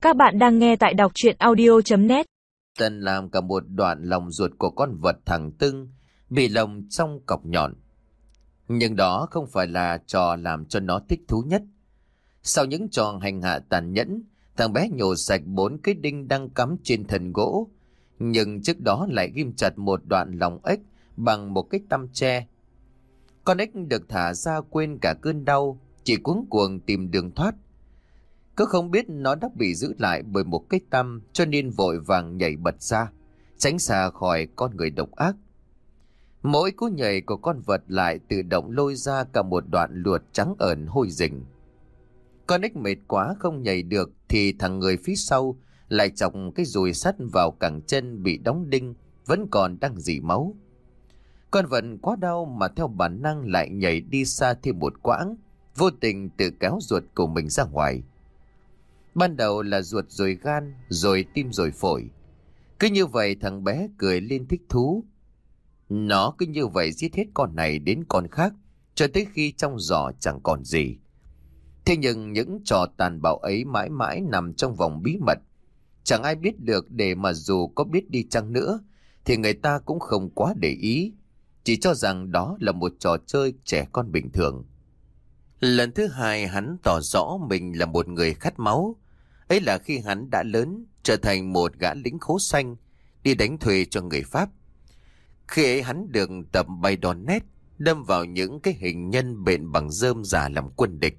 Các bạn đang nghe tại đọc truyện audio.net. Tần làm cả một đoạn lòng ruột của con vật thẳng tưng, bị lồng trong cọc nhọn. Nhưng đó không phải là trò làm cho nó thích thú nhất. Sau những trò hành hạ tàn nhẫn, thằng bé nhổ sạch 4 cái đinh đang cắm trên thân gỗ, nhưng trước đó lại ghim chặt một đoạn lòng ếch bằng một cái tăm tre. Con ếch được thả ra quên cả cơn đau, chỉ cuống cuồng tìm đường thoát. Cứ không biết nó đã bị giữ lại bởi một cái tăm, cho nên vội vàng nhảy bật ra, tránh xa khỏi con người độc ác. Mỗi cú nhảy của con vật lại tự động lôi ra cả một đoạn luột trắng ẩn hôi rình. Con ếch mệt quá không nhảy được thì thằng người phía sau lại chọc cái dùi sắt vào cẳng chân bị đóng đinh, vẫn còn đang rỉ máu. Con vật quá đau mà theo bản năng lại nhảy đi xa thêm một quãng, vô tình tự kéo ruột của mình ra ngoài. Ban đầu là ruột rồi gan, rồi tim rồi phổi. Cứ như vậy thằng bé cười lên thích thú. Nó cứ như vậy giết hết con này đến con khác, cho tới khi trong giỏ chẳng còn gì. Thế nhưng những trò tàn bạo ấy mãi mãi nằm trong vòng bí mật. Chẳng ai biết được, để mà dù có biết đi chăng nữa thì người ta cũng không quá để ý, chỉ cho rằng đó là một trò chơi trẻ con bình thường. Lần thứ hai hắn tỏ rõ mình là một người khát máu. Ấy là khi hắn đã lớn, trở thành một gã lính khố xanh, đi đánh thuê cho người Pháp. Khi ấy hắn được tập bay đòn nét, đâm vào những cái hình nhân bện bằng rơm giả làm quân địch.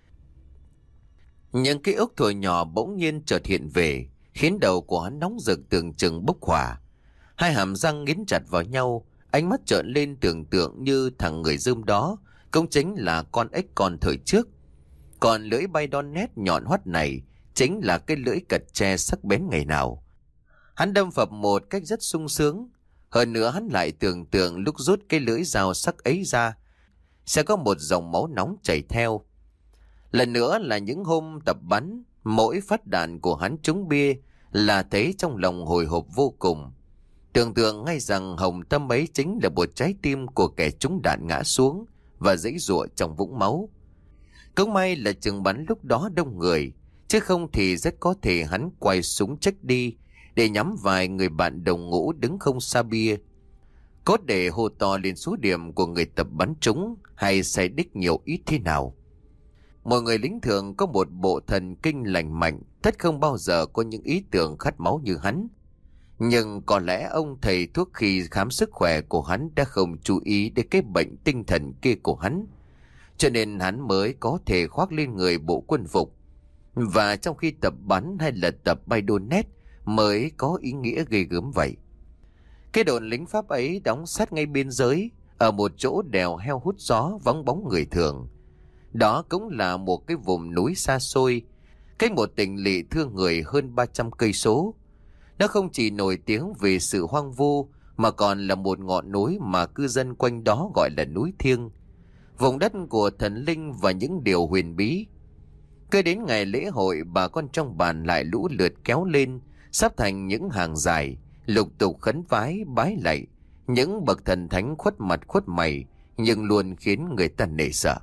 Những ký ức thuở nhỏ bỗng nhiên chợt hiện về, khiến đầu của hắn nóng rực tưởng chừng bốc hỏa. Hai hàm răng nghiến chặt vào nhau, ánh mắt trợn lên tưởng tượng như thằng người rơm đó cũng chính là con ếch con thời trước. Còn lưỡi bay đòn nét nhọn hoắt này chính là cái lưỡi cật tre sắc bén ngày nào. Hắn đâm phập một cách rất sung sướng. Hơn nữa hắn lại tưởng tượng lúc rút cái lưỡi dao sắc ấy ra sẽ có một dòng máu nóng chảy theo. Lần nữa là những hôm tập bắn, mỗi phát đạn của hắn trúng bia là thấy trong lòng hồi hộp vô cùng. Tưởng tượng ngay rằng hồng tâm ấy chính là một trái tim của kẻ trúng đạn ngã xuống và giãy giụa trong vũng máu. Cũng may là chừng bắn lúc đó đông người, chứ không thì rất có thể hắn quay súng trách đi để nhắm vài người bạn đồng ngũ đứng không xa bia. Có để hô to lên số điểm của người tập bắn trúng hay sai đích nhiều ít thế nào. Mọi người lính thường có một bộ thần kinh lành mạnh, tất không bao giờ có những ý tưởng khát máu như hắn. Nhưng có lẽ ông thầy thuốc khi khám sức khỏe của hắn đã không chú ý đến cái bệnh tinh thần kia của hắn, cho nên hắn mới có thể khoác lên người bộ quân phục. Và trong khi tập bắn hay là tập bay đôn nét mới có ý nghĩa ghê gớm vậy. Cái đồn lính Pháp ấy đóng sát ngay biên giới, ở một chỗ đèo heo hút gió vắng bóng người thường. Đó cũng là một cái vùng núi xa xôi, cách một tỉnh lỵ thương người hơn 300 cây số. Nó không chỉ nổi tiếng vì sự hoang vu mà còn là một ngọn núi mà cư dân quanh đó gọi là núi thiêng, vùng đất của thần linh và những điều huyền bí. Cứ đến ngày lễ hội, bà con trong bản lại lũ lượt kéo lên, sắp thành những hàng dài, lục tục khấn vái bái lạy những bậc thần thánh khuất mặt khuất mày, nhưng luôn khiến người ta nể sợ.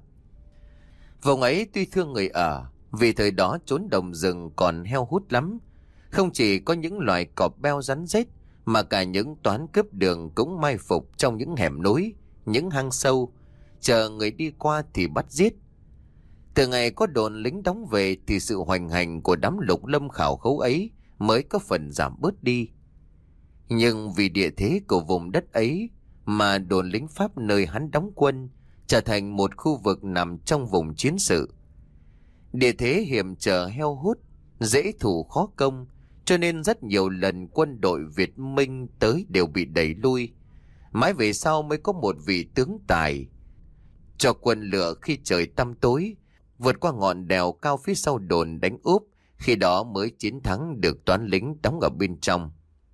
Vùng ấy tuy thương người ở, vì thời đó chốn đồng rừng còn heo hút lắm. Không chỉ có những loài cọp beo rắn rết, mà cả những toán cướp đường cũng mai phục trong những hẻm núi, những hang sâu, chờ người đi qua thì bắt giết. Từ ngày có đồn lính đóng về thì sự hoành hành của đám lục lâm khảo khấu ấy mới có phần giảm bớt đi. Nhưng vì địa thế của vùng đất ấy mà đồn lính Pháp nơi hắn đóng quân trở thành một khu vực nằm trong vùng chiến sự. Địa thế hiểm trở heo hút, dễ thủ khó công, cho nên rất nhiều lần quân đội Việt Minh tới đều bị đẩy lui. Mãi về sau mới có một vị tướng tài cho quân lựa khi trời tăm tối, vượt qua ngọn đèo cao phía sau đồn đánh úp, khi đó mới chiến thắng được toán lính đóng ở bên trong.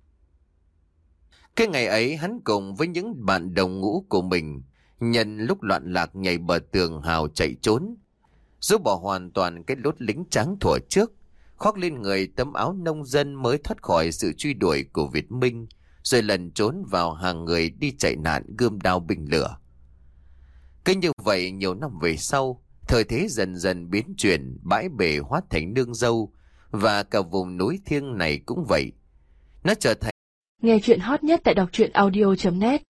Cái ngày ấy hắn cùng với những bạn đồng ngũ của mình nhân lúc loạn lạc nhảy bờ tường hào chạy trốn, giúp bỏ hoàn toàn cái lốt lính trắng thuở trước, khoác lên người tấm áo nông dân mới thoát khỏi sự truy đuổi của Việt Minh, rồi lần trốn vào hàng người đi chạy nạn gươm đao binh lửa. Cứ như vậy nhiều năm về sau, thời thế dần dần biến chuyển, bãi bể hóa thành nương dâu, và cả vùng núi thiêng này cũng vậy. Nó trở thành Nghe chuyện hot nhất tại đọc truyện audio.net